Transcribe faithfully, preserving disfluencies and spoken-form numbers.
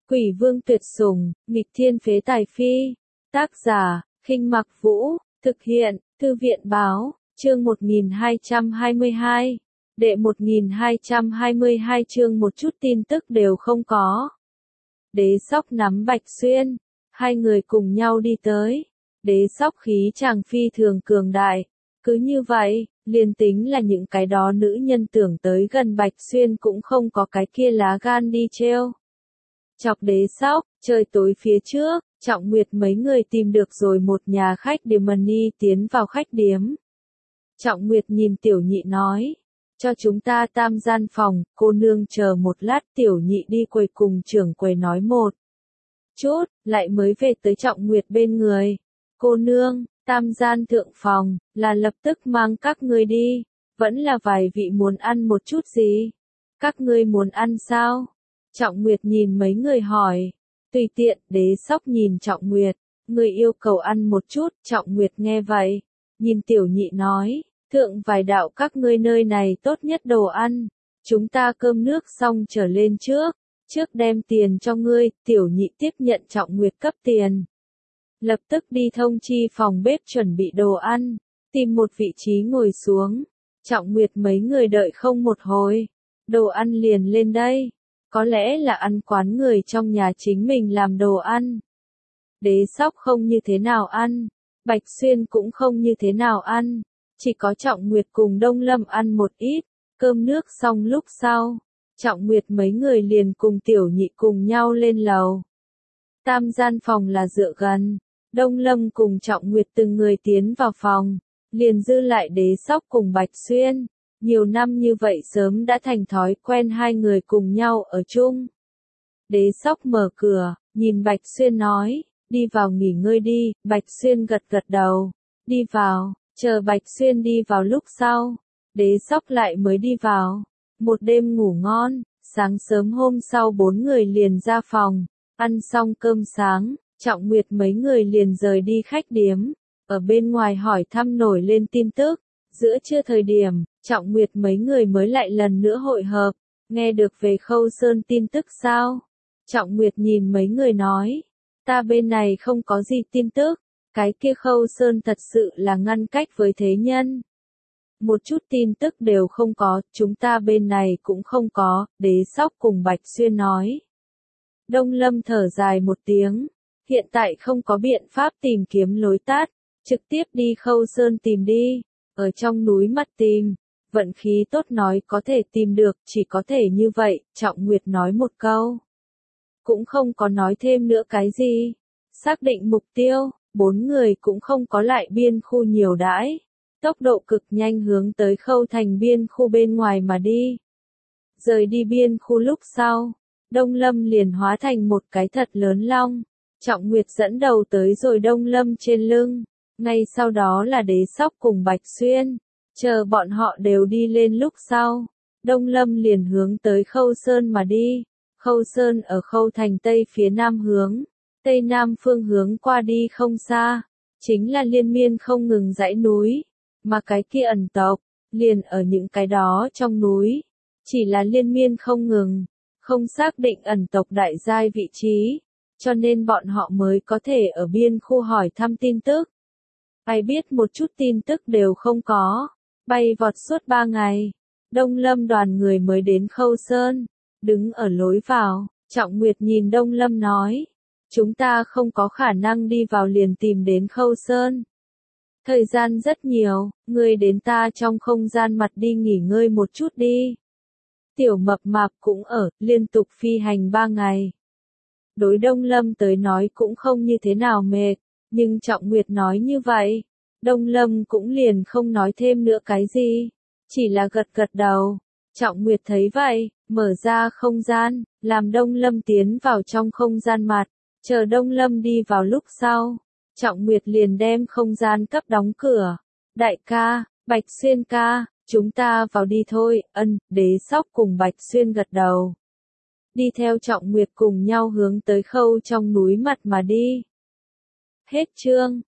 Quỷ vương tuyệt sủng, nghịch thiên phế tài phi. Tác giả, Khinh Mặc Vũ, thực hiện, Thư viện báo, chương một nghìn hai trăm hai mươi hai. Đệ một nghìn hai trăm hai mươi hai chương một chút tin tức đều không có. Đế Sóc nắm Bạch Xuyên, hai người cùng nhau đi tới. Đế Sóc khí chàng phi thường cường đại. Cứ như vậy, liền tính là những cái đó nữ nhân tưởng tới gần Bạch Xuyên cũng không có cái kia lá gan đi trêu. Chọc Đế Sóc, trời tối phía trước, Trọng Nguyệt mấy người tìm được rồi một nhà khách để Mani tiến vào khách điếm. Trọng Nguyệt nhìn Tiểu Nhị nói, cho chúng ta tam gian phòng, cô nương chờ một lát. Tiểu Nhị đi quầy cùng trưởng quầy nói một chút, lại mới về tới Trọng Nguyệt bên người. Cô nương, tam gian thượng phòng, là lập tức mang các ngươi đi, vẫn là vài vị muốn ăn một chút gì? Các ngươi muốn ăn sao? Trọng Nguyệt nhìn mấy người hỏi. Tùy tiện. Đế Sóc nhìn Trọng Nguyệt, người yêu cầu ăn một chút. Trọng Nguyệt nghe vậy, nhìn Tiểu Nhị nói, thượng vài đạo các ngươi nơi này tốt nhất đồ ăn, chúng ta cơm nước xong trở lên trước, trước đem tiền cho ngươi. Tiểu Nhị tiếp nhận Trọng Nguyệt cấp tiền, lập tức đi thông chi phòng bếp chuẩn bị đồ ăn, tìm một vị trí ngồi xuống. Trọng Nguyệt mấy người đợi không một hồi, đồ ăn liền lên đây. Có lẽ là ăn quán người trong nhà chính mình làm đồ ăn. Đế Sóc không như thế nào ăn, Bạch Xuyên cũng không như thế nào ăn, chỉ có Trọng Nguyệt cùng Đông Lâm ăn một ít. Cơm nước xong lúc sau, Trọng Nguyệt mấy người liền cùng Tiểu Nhị cùng nhau lên lầu. Tam gian phòng là dựa gần, Đông Lâm cùng Trọng Nguyệt từng người tiến vào phòng, liền dư lại Đế Sóc cùng Bạch Xuyên. Nhiều năm như vậy sớm đã thành thói quen hai người cùng nhau ở chung. Đế Sóc mở cửa, nhìn Bạch Xuyên nói, đi vào nghỉ ngơi đi. Bạch Xuyên gật gật đầu, đi vào. Chờ Bạch Xuyên đi vào lúc sau, Đế Sóc lại mới đi vào. Một đêm ngủ ngon, sáng sớm hôm sau bốn người liền ra phòng, ăn xong cơm sáng, Trọng Nguyệt mấy người liền rời đi khách điếm, ở bên ngoài hỏi thăm nổi lên tin tức. Giữa trưa thời điểm, Trọng Nguyệt mấy người mới lại lần nữa hội hợp, nghe được về Khâu Sơn tin tức sao? Trọng Nguyệt nhìn mấy người nói, ta bên này không có gì tin tức, cái kia Khâu Sơn thật sự là ngăn cách với thế nhân. Một chút tin tức đều không có, chúng ta bên này cũng không có. Đế Sóc cùng Bạch Xuyên nói. Đông Lâm thở dài một tiếng, hiện tại không có biện pháp tìm kiếm lối tắt, trực tiếp đi Khâu Sơn tìm đi. Ở trong núi mặt tìm, vận khí tốt nói có thể tìm được, chỉ có thể như vậy. Trọng Nguyệt nói một câu, cũng không có nói thêm nữa cái gì. Xác định mục tiêu, bốn người cũng không có lại biên khu nhiều đãi, tốc độ cực nhanh hướng tới Khâu Thành biên khu bên ngoài mà đi. Rời đi biên khu lúc sau, Đông Lâm liền hóa thành một cái thật lớn long. Trọng Nguyệt dẫn đầu tới rồi Đông Lâm trên lưng. Ngay sau đó là Đế Sóc cùng Bạch Xuyên. Chờ bọn họ đều đi lên lúc sau, Đông Lâm liền hướng tới Khâu Sơn mà đi. Khâu Sơn ở Khâu Thành Tây phía nam hướng, Tây Nam phương hướng qua đi không xa, chính là liên miên không ngừng dãy núi, mà cái kia ẩn tộc, liền ở những cái đó trong núi. Chỉ là liên miên không ngừng, không xác định ẩn tộc đại giai vị trí, cho nên bọn họ mới có thể ở biên khu hỏi thăm tin tức. Ai biết một chút tin tức đều không có, bay vọt suốt ba ngày, Đông Lâm đoàn người mới đến Khâu Sơn, đứng ở lối vào. Trọng Nguyệt nhìn Đông Lâm nói, chúng ta không có khả năng đi vào liền tìm đến Khâu Sơn. Thời gian rất nhiều, ngươi đến ta trong không gian mặt đi nghỉ ngơi một chút đi. Tiểu Mập Mạp cũng ở, liên tục phi hành ba ngày. Đối Đông Lâm tới nói cũng không như thế nào mệt. Nhưng Trọng Nguyệt nói như vậy, Đông Lâm cũng liền không nói thêm nữa cái gì, chỉ là gật gật đầu. Trọng Nguyệt thấy vậy, mở ra không gian, làm Đông Lâm tiến vào trong không gian mặt, chờ Đông Lâm đi vào lúc sau, Trọng Nguyệt liền đem không gian cấp đóng cửa. Đại ca, Bạch Xuyên ca, chúng ta vào đi thôi. Ân. Đế Sóc cùng Bạch Xuyên gật đầu, đi theo Trọng Nguyệt cùng nhau hướng tới Khâu trong núi mặt mà đi. Hết chương.